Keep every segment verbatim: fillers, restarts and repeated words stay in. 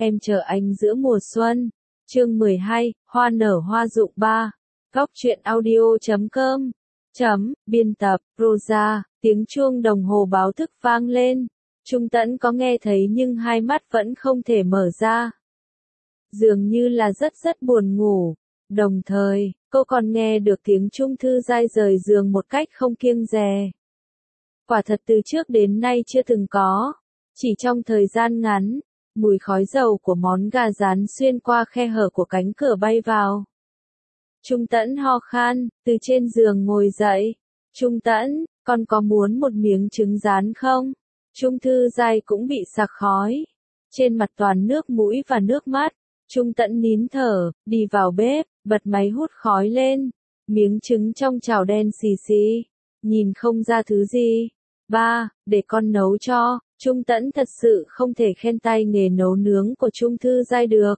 Em chờ anh giữa mùa xuân. Chương mười hai, hoa nở hoa rụng ba. Góc truyện audio chấm com. Chấm, biên tập, Rosa, tiếng chuông đồng hồ báo thức vang lên. Trung Tẫn có nghe thấy nhưng hai mắt vẫn không thể mở ra. Dường như là rất rất buồn ngủ. Đồng thời, cô còn nghe được tiếng Trung Thư Giai rời giường một cách không kiêng dè. Quả thật từ trước đến nay chưa từng có. Chỉ trong thời gian ngắn, mùi khói dầu của món gà rán xuyên qua khe hở của cánh cửa bay vào. Trung Tẫn ho khan, từ trên giường ngồi dậy. Trung Tẫn, con có muốn một miếng trứng rán không? Trung Thư Giai cũng bị sặc khói. Trên mặt toàn nước mũi và nước mắt. Trung Tẫn nín thở, đi vào bếp, bật máy hút khói lên. Miếng trứng trong chảo đen xì xì. Nhìn không ra thứ gì. Ba, để con nấu cho. Trung Tẫn thật sự không thể khen tay nghề nấu nướng của Trung Thư Giai được.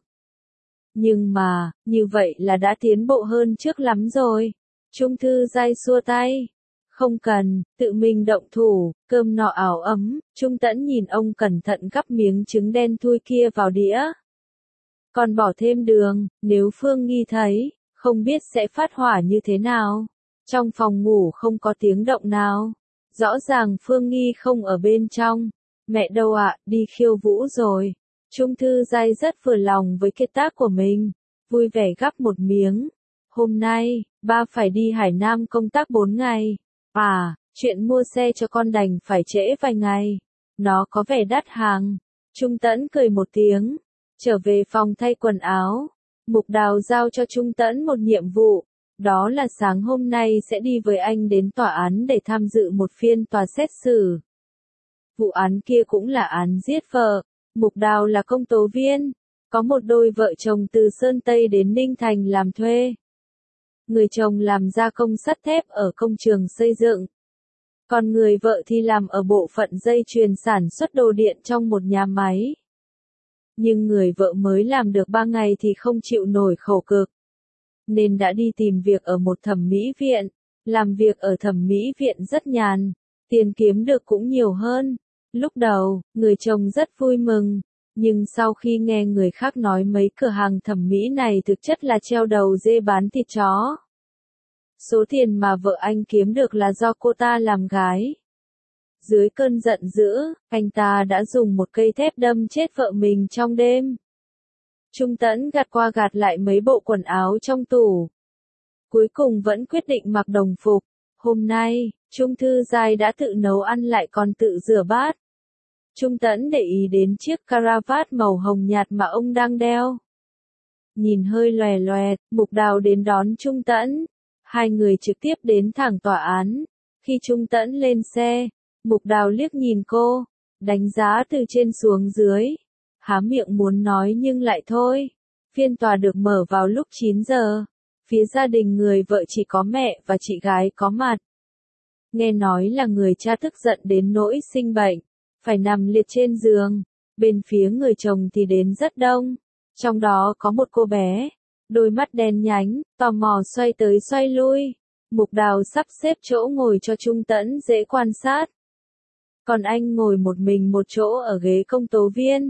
Nhưng mà, như vậy là đã tiến bộ hơn trước lắm rồi. Trung Thư Giai xua tay. Không cần, tự mình động thủ, cơm nọ ảo ấm. Trung Tẫn nhìn ông cẩn thận gắp miếng trứng đen thui kia vào đĩa. Còn bỏ thêm đường, nếu Phương Nghi thấy, không biết sẽ phát hỏa như thế nào. Trong phòng ngủ không có tiếng động nào. Rõ ràng Phương Nghi không ở bên trong. Mẹ đâu ạ, đi khiêu vũ rồi. Trung Thư Giai rất vừa lòng với kết tác của mình. Vui vẻ gắp một miếng. Hôm nay, ba phải đi Hải Nam công tác bốn ngày. À, chuyện mua xe cho con đành phải trễ vài ngày. Nó có vẻ đắt hàng. Trung Tẫn cười một tiếng. Trở về phòng thay quần áo. Mục Đào giao cho Trung Tẫn một nhiệm vụ. Đó là sáng hôm nay sẽ đi với anh đến tòa án để tham dự một phiên tòa xét xử. Vụ án kia cũng là án giết vợ. Mục Đào là công tố viên. Có một đôi vợ chồng từ Sơn Tây đến Ninh Thành làm thuê. Người chồng làm gia công sắt thép ở công trường xây dựng. Còn người vợ thì làm ở bộ phận dây chuyền sản xuất đồ điện trong một nhà máy. Nhưng người vợ mới làm được ba ngày thì không chịu nổi khổ cực. Nên đã đi tìm việc ở một thẩm mỹ viện. Làm việc ở thẩm mỹ viện rất nhàn. Tiền kiếm được cũng nhiều hơn. Lúc đầu, người chồng rất vui mừng. Nhưng sau khi nghe người khác nói mấy cửa hàng thẩm mỹ này thực chất là treo đầu dê bán thịt chó. Số tiền mà vợ anh kiếm được là do cô ta làm gái. Dưới cơn giận dữ, anh ta đã dùng một cây thép đâm chết vợ mình trong đêm. Trung Tẫn gạt qua gạt lại mấy bộ quần áo trong tủ. Cuối cùng vẫn quyết định mặc đồng phục. Hôm nay, Trung Thư Giai đã tự nấu ăn lại còn tự rửa bát. Trung Tẫn để ý đến chiếc caravat màu hồng nhạt mà ông đang đeo. Nhìn hơi lòe loẹt, Mục Đào đến đón Trung Tẫn. Hai người trực tiếp đến thẳng tòa án. Khi Trung Tẫn lên xe, Mục Đào liếc nhìn cô, đánh giá từ trên xuống dưới. Há miệng muốn nói nhưng lại thôi. Phiên tòa được mở vào lúc chín giờ. Phía gia đình người vợ chỉ có mẹ và chị gái có mặt. Nghe nói là người cha tức giận đến nỗi sinh bệnh, phải nằm liệt trên giường. Bên phía người chồng thì đến rất đông. Trong đó có một cô bé, đôi mắt đen nhánh, tò mò xoay tới xoay lui. Mục Đào sắp xếp chỗ ngồi cho Trung Tẫn dễ quan sát. Còn anh ngồi một mình một chỗ ở ghế công tố viên.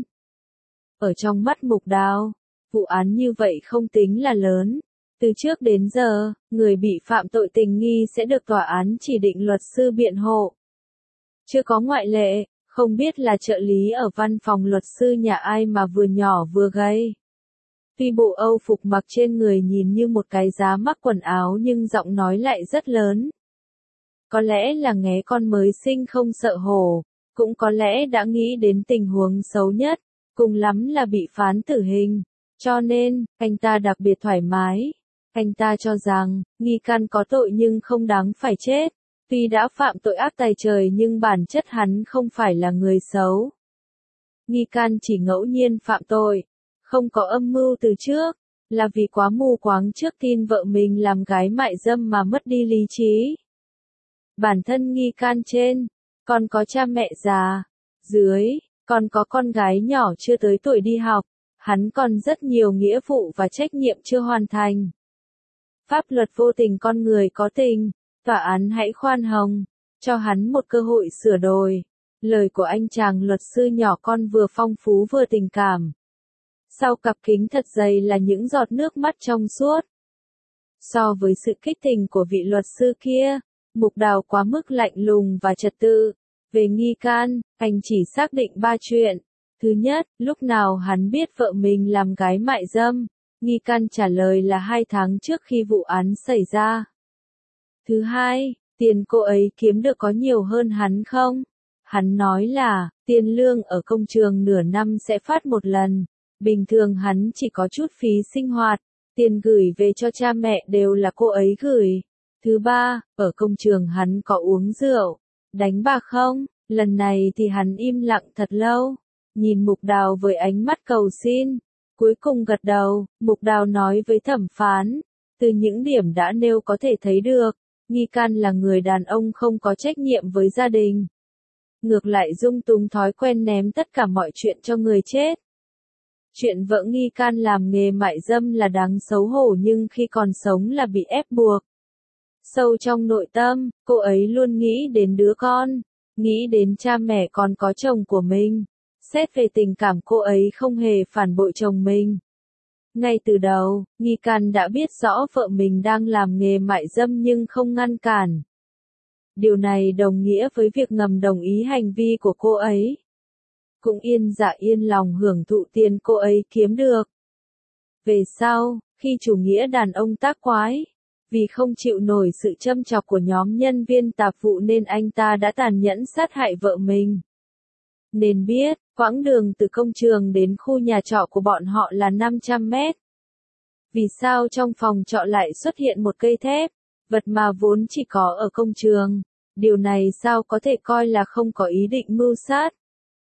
Ở trong mắt Mục Đào, vụ án như vậy không tính là lớn. Từ trước đến giờ, người bị phạm tội tình nghi sẽ được tòa án chỉ định luật sư biện hộ. Chưa có ngoại lệ, không biết là trợ lý ở văn phòng luật sư nhà ai mà vừa nhỏ vừa gầy. Tuy bộ âu phục mặc trên người nhìn như một cái giá mắc quần áo nhưng giọng nói lại rất lớn. Có lẽ là nghé con mới sinh không sợ hổ, cũng có lẽ đã nghĩ đến tình huống xấu nhất, cùng lắm là bị phán tử hình. Cho nên, anh ta đặc biệt thoải mái. Anh ta cho rằng, nghi can có tội nhưng không đáng phải chết. Tuy đã phạm tội ác tày trời nhưng bản chất hắn không phải là người xấu. Nghi can chỉ ngẫu nhiên phạm tội, không có âm mưu từ trước, là vì quá mù quáng trước tin vợ mình làm gái mại dâm mà mất đi lý trí. Bản thân nghi can trên, còn có cha mẹ già, dưới, còn có con gái nhỏ chưa tới tuổi đi học, hắn còn rất nhiều nghĩa vụ và trách nhiệm chưa hoàn thành. Pháp luật vô tình con người có tình, tòa án hãy khoan hồng, cho hắn một cơ hội sửa đổi. Lời của anh chàng luật sư nhỏ con vừa phong phú vừa tình cảm. Sau cặp kính thật dày là những giọt nước mắt trong suốt. So với sự kích tình của vị luật sư kia, Mục Đào quá mức lạnh lùng và trật tự. Về nghi can, anh chỉ xác định ba chuyện. Thứ nhất, lúc nào hắn biết vợ mình làm gái mại dâm? Nghi can trả lời là hai tháng trước khi vụ án xảy ra. Thứ hai, tiền cô ấy kiếm được có nhiều hơn hắn không? Hắn nói là, tiền lương ở công trường nửa năm sẽ phát một lần. Bình thường hắn chỉ có chút phí sinh hoạt. Tiền gửi về cho cha mẹ đều là cô ấy gửi. Thứ ba, ở công trường hắn có uống rượu, đánh bạc không? Lần này thì hắn im lặng thật lâu, nhìn Mục Đào với ánh mắt cầu xin. Cuối cùng gật đầu, Mục Đào nói với thẩm phán, từ những điểm đã nêu có thể thấy được, nghi can là người đàn ông không có trách nhiệm với gia đình. Ngược lại dung túng thói quen ném tất cả mọi chuyện cho người chết. Chuyện vợ nghi can làm nghề mại dâm là đáng xấu hổ nhưng khi còn sống là bị ép buộc. Sâu trong nội tâm, cô ấy luôn nghĩ đến đứa con, nghĩ đến cha mẹ còn có chồng của mình. Xét về tình cảm cô ấy không hề phản bội chồng mình. Ngay từ đầu, nghi can đã biết rõ vợ mình đang làm nghề mại dâm nhưng không ngăn cản. Điều này đồng nghĩa với việc ngầm đồng ý hành vi của cô ấy. Cũng yên dạ yên lòng hưởng thụ tiền cô ấy kiếm được. Về sau, khi chủ nghĩa đàn ông tác quái, vì không chịu nổi sự châm chọc của nhóm nhân viên tạp vụ nên anh ta đã tàn nhẫn sát hại vợ mình. Nên biết, quãng đường từ công trường đến khu nhà trọ của bọn họ là năm trăm mét. Vì sao trong phòng trọ lại xuất hiện một cây thép, vật mà vốn chỉ có ở công trường? Điều này sao có thể coi là không có ý định mưu sát?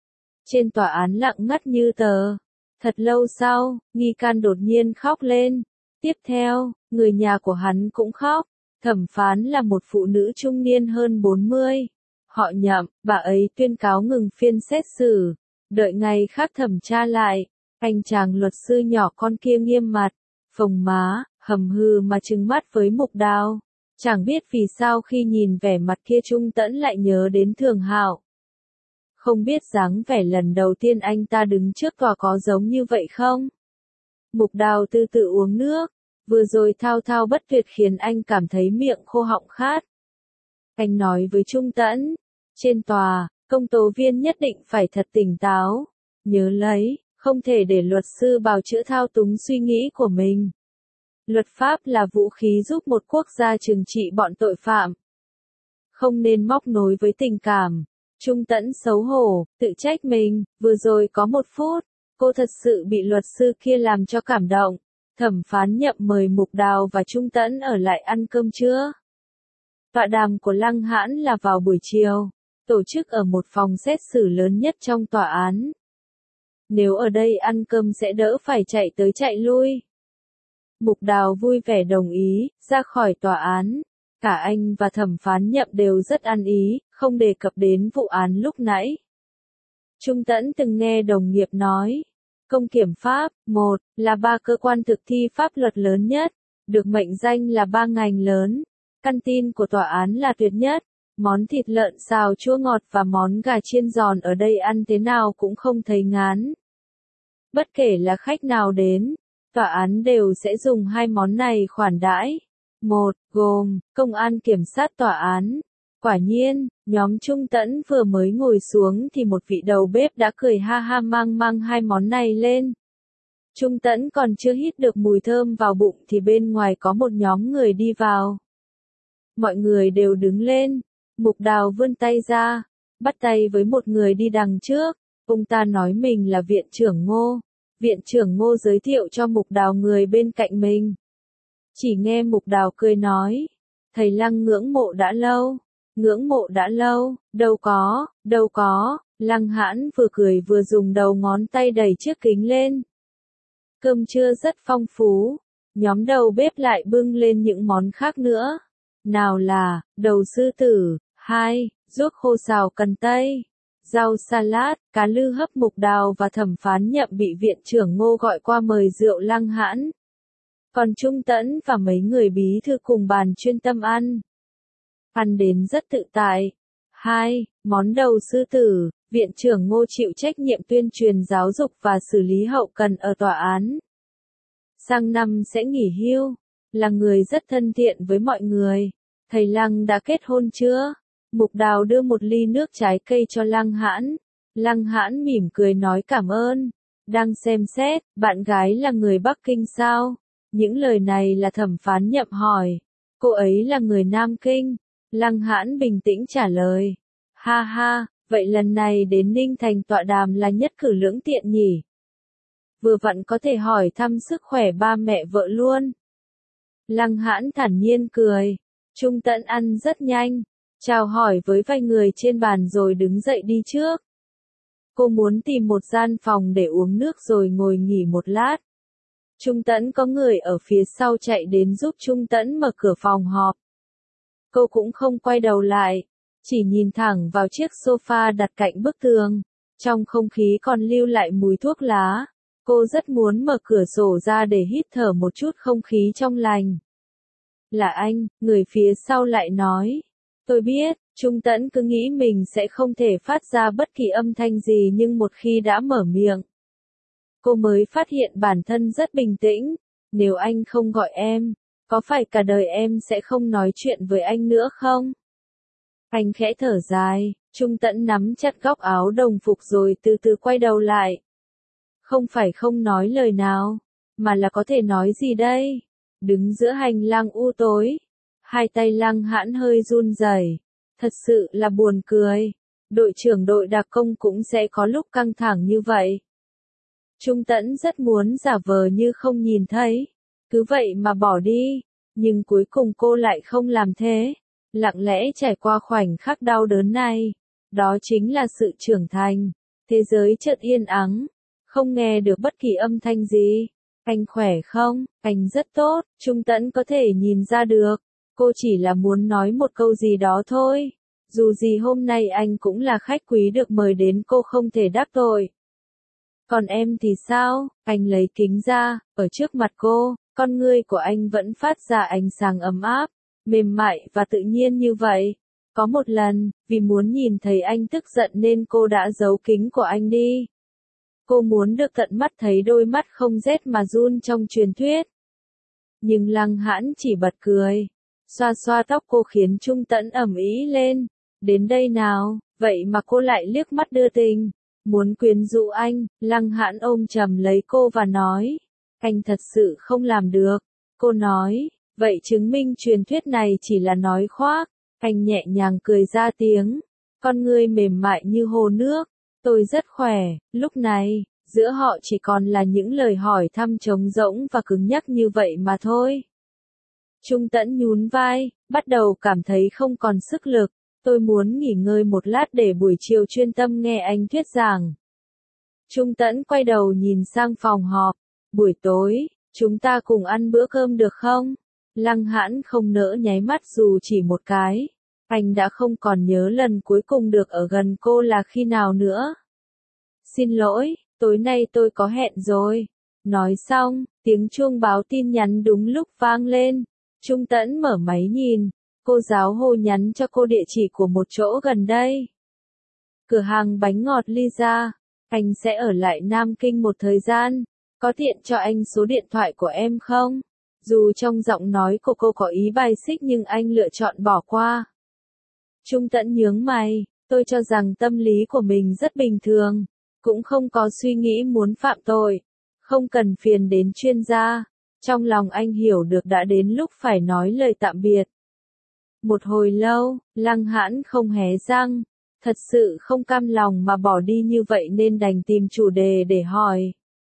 Trên tòa án lặng ngắt như tờ. Thật lâu sau, nghi can đột nhiên khóc lên. Tiếp theo, người nhà của hắn cũng khóc. Thẩm phán là một phụ nữ trung niên hơn bốn mươi. Họ Nhậm, bà ấy tuyên cáo ngừng phiên xét xử. Đợi ngày khác thẩm tra lại. Anh chàng luật sư nhỏ con kia nghiêm mặt, phồng má, hầm hừ mà trừng mắt với Mục Đào. Chẳng biết vì sao khi nhìn vẻ mặt kia Trung Tẫn lại nhớ đến Thường Hạo. Không biết dáng vẻ lần đầu tiên anh ta đứng trước tòa có giống như vậy không? Mục Đào từ từ uống nước, vừa rồi thao thao bất tuyệt khiến anh cảm thấy miệng khô họng khát. Anh nói với Trung Tẫn, trên tòa, công tố viên nhất định phải thật tỉnh táo, nhớ lấy, không thể để luật sư bào chữa thao túng suy nghĩ của mình. Luật pháp là vũ khí giúp một quốc gia trừng trị bọn tội phạm. Không nên móc nối với tình cảm. Trung Tẫn xấu hổ, tự trách mình, vừa rồi có một phút, cô thật sự bị luật sư kia làm cho cảm động. Thẩm phán Nhậm mời Mục Đào và Trung Tẫn ở lại ăn cơm trưa. Tọa đàm của Lăng Hãn là vào buổi chiều, tổ chức ở một phòng xét xử lớn nhất trong tòa án. Nếu ở đây ăn cơm sẽ đỡ phải chạy tới chạy lui. Mục Đào vui vẻ đồng ý, ra khỏi tòa án. Cả anh và thẩm phán Nhậm đều rất ăn ý, không đề cập đến vụ án lúc nãy. Trung Tẫn từng nghe đồng nghiệp nói, công kiểm pháp, một, là ba cơ quan thực thi pháp luật lớn nhất, được mệnh danh là ba ngành lớn. Căn tin của tòa án là tuyệt nhất, món thịt lợn xào chua ngọt và món gà chiên giòn ở đây ăn thế nào cũng không thấy ngán. Bất kể là khách nào đến, tòa án đều sẽ dùng hai món này khoản đãi. Một, gồm, công an kiểm sát tòa án. Quả nhiên, nhóm Trung Tẫn vừa mới ngồi xuống thì một vị đầu bếp đã cười ha ha mang mang hai món này lên. Trung Tẫn còn chưa hít được mùi thơm vào bụng thì bên ngoài có một nhóm người đi vào. Mọi người đều đứng lên. Mục Đào vươn tay ra, bắt tay với một người đi đằng trước. Ông ta nói mình là viện trưởng Ngô. Viện trưởng Ngô giới thiệu cho Mục Đào người bên cạnh mình. Chỉ nghe Mục Đào cười nói, thầy Lăng ngưỡng mộ đã lâu, ngưỡng mộ đã lâu, đâu có, đâu có. Lăng Hãn vừa cười vừa dùng đầu ngón tay đẩy chiếc kính lên. Cơm trưa rất phong phú, nhóm đầu bếp lại bưng lên những món khác nữa. Nào là, đầu sư tử, hai, ruốc khô xào cần tây, rau salad, cá lư hấp. Mục Đào và thẩm phán Nhậm bị viện trưởng Ngô gọi qua mời rượu Lăng Hãn. Còn Trung Tẫn và mấy người bí thư cùng bàn chuyên tâm ăn. Ăn đến rất tự tại. Hai, món đầu sư tử, Viện trưởng Ngô chịu trách nhiệm tuyên truyền giáo dục và xử lý hậu cần ở tòa án. Sang năm sẽ nghỉ hưu, là người rất thân thiện với mọi người. Thầy Lăng đã kết hôn chưa? Mục Đào đưa một ly nước trái cây cho Lăng Hãn. Lăng Hãn mỉm cười nói cảm ơn. Đang xem xét, bạn gái là người Bắc Kinh sao? Những lời này là thẩm phán Nhậm hỏi. Cô ấy là người Nam Kinh. Lăng Hãn bình tĩnh trả lời. Ha ha, vậy lần này đến Ninh Thành tọa đàm là nhất cử lưỡng tiện nhỉ? Vừa vặn có thể hỏi thăm sức khỏe ba mẹ vợ luôn. Lăng Hãn thản nhiên cười. Trung Tẫn ăn rất nhanh, chào hỏi với vài người trên bàn rồi đứng dậy đi trước. Cô muốn tìm một gian phòng để uống nước rồi ngồi nghỉ một lát. Trung Tẫn có người ở phía sau chạy đến giúp Trung Tẫn mở cửa phòng họp. Cô cũng không quay đầu lại, chỉ nhìn thẳng vào chiếc sofa đặt cạnh bức tường. Trong không khí còn lưu lại mùi thuốc lá. Cô rất muốn mở cửa sổ ra để hít thở một chút không khí trong lành. Là anh, người phía sau lại nói. Tôi biết, Trung Tẫn cứ nghĩ mình sẽ không thể phát ra bất kỳ âm thanh gì nhưng một khi đã mở miệng. Cô mới phát hiện bản thân rất bình tĩnh. Nếu anh không gọi em, có phải cả đời em sẽ không nói chuyện với anh nữa không? Anh khẽ thở dài, Trung Tẫn nắm chặt góc áo đồng phục rồi từ từ quay đầu lại. Không phải không nói lời nào, mà là có thể nói gì đây? Đứng giữa hành lang u tối, hai tay Lăng Hãn hơi run rẩy, thật sự là buồn cười. Đội trưởng đội đặc công cũng sẽ có lúc căng thẳng như vậy. Trung Tẫn rất muốn giả vờ như không nhìn thấy, cứ vậy mà bỏ đi, nhưng cuối cùng cô lại không làm thế, lặng lẽ trải qua khoảnh khắc đau đớn này. Đó chính là sự trưởng thành. Thế giới chợt yên ắng, không nghe được bất kỳ âm thanh gì. Anh khỏe không? Anh rất tốt, Trung Tẫn có thể nhìn ra được. Cô chỉ là muốn nói một câu gì đó thôi. Dù gì hôm nay anh cũng là khách quý được mời đến, cô không thể đắc tội. Còn em thì sao? Anh lấy kính ra, ở trước mặt cô, con ngươi của anh vẫn phát ra ánh sáng ấm áp, mềm mại và tự nhiên như vậy. Có một lần, vì muốn nhìn thấy anh tức giận nên cô đã giấu kính của anh đi. Cô muốn được tận mắt thấy đôi mắt không rét mà run trong truyền thuyết. Nhưng Lăng Hãn chỉ bật cười, xoa xoa tóc cô khiến Trung Tẫn ầm ĩ lên. Đến đây nào, vậy mà cô lại liếc mắt đưa tình, muốn quyến rũ anh. Lăng Hãn ôm chầm lấy cô và nói, anh thật sự không làm được. Cô nói, vậy chứng minh truyền thuyết này chỉ là nói khoác. Anh nhẹ nhàng cười ra tiếng, con ngươi mềm mại như hồ nước. Tôi rất khỏe. Lúc này, giữa họ chỉ còn là những lời hỏi thăm trống rỗng và cứng nhắc như vậy mà thôi. Trung Tẫn nhún vai, bắt đầu cảm thấy không còn sức lực. Tôi muốn nghỉ ngơi một lát để buổi chiều chuyên tâm nghe anh thuyết giảng. Trung Tẫn quay đầu nhìn sang phòng họp. Buổi tối, chúng ta cùng ăn bữa cơm được không? Lăng Hãn không nỡ nháy mắt dù chỉ một cái. Anh đã không còn nhớ lần cuối cùng được ở gần cô là khi nào nữa. Xin lỗi, tối nay tôi có hẹn rồi. Nói xong, tiếng chuông báo tin nhắn đúng lúc vang lên. Trung Tẫn mở máy nhìn. Cô giáo Hồ nhắn cho cô địa chỉ của một chỗ gần đây. Cửa hàng bánh ngọt Lisa. Anh sẽ ở lại Nam Kinh một thời gian. Có tiện cho anh số điện thoại của em không? Dù trong giọng nói của cô có ý bài xích nhưng anh lựa chọn bỏ qua. Trung Tẫn nhướng mày, tôi cho rằng tâm lý của mình rất bình thường, cũng không có suy nghĩ muốn phạm tội, không cần phiền đến chuyên gia. Trong lòng anh hiểu được đã đến lúc phải nói lời tạm biệt. Một hồi lâu, Lăng Hãn không hé răng, thật sự không cam lòng mà bỏ đi như vậy nên đành tìm chủ đề để hỏi.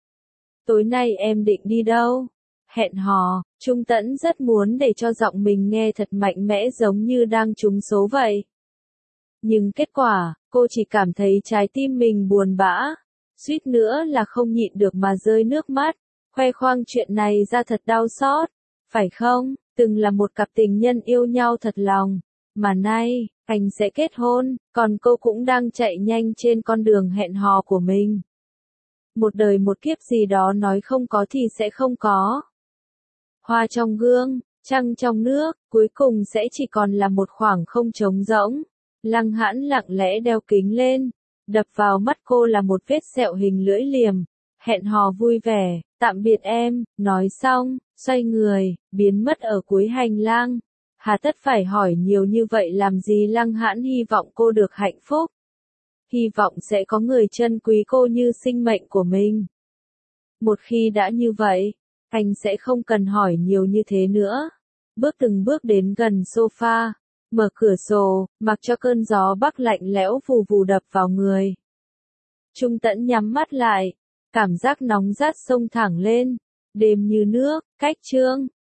Tối nay em định đi đâu? Hẹn hò. Trung Tẫn rất muốn để cho giọng mình nghe thật mạnh mẽ giống như đang trúng số vậy. Nhưng kết quả, cô chỉ cảm thấy trái tim mình buồn bã, suýt nữa là không nhịn được mà rơi nước mắt. Khoe khoang chuyện này ra thật đau xót, phải không? Từng là một cặp tình nhân yêu nhau thật lòng, mà nay, anh sẽ kết hôn, còn cô cũng đang chạy nhanh trên con đường hẹn hò của mình. Một đời một kiếp gì đó nói không có thì sẽ không có. Hoa trong gương, trăng trong nước, cuối cùng sẽ chỉ còn là một khoảng không trống rỗng. Lăng Hãn lặng lẽ đeo kính lên, Đập vào mắt cô là một vết sẹo hình lưỡi liềm. Hẹn hò vui vẻ, tạm biệt em, nói xong, xoay người, biến mất ở cuối hành lang. Hà tất phải hỏi nhiều như vậy làm gì? Lăng Hãn hy vọng cô được hạnh phúc. Hy vọng sẽ có người trân quý cô như sinh mệnh của mình. Một khi đã như vậy, anh sẽ không cần hỏi nhiều như thế nữa. Bước từng bước đến gần sofa, mở cửa sổ, mặc cho cơn gió bắc lạnh lẽo vù vù đập vào người. Trung Tẫn nhắm mắt lại, cảm giác nóng rát xông thẳng lên. Đêm như nước, cách chương.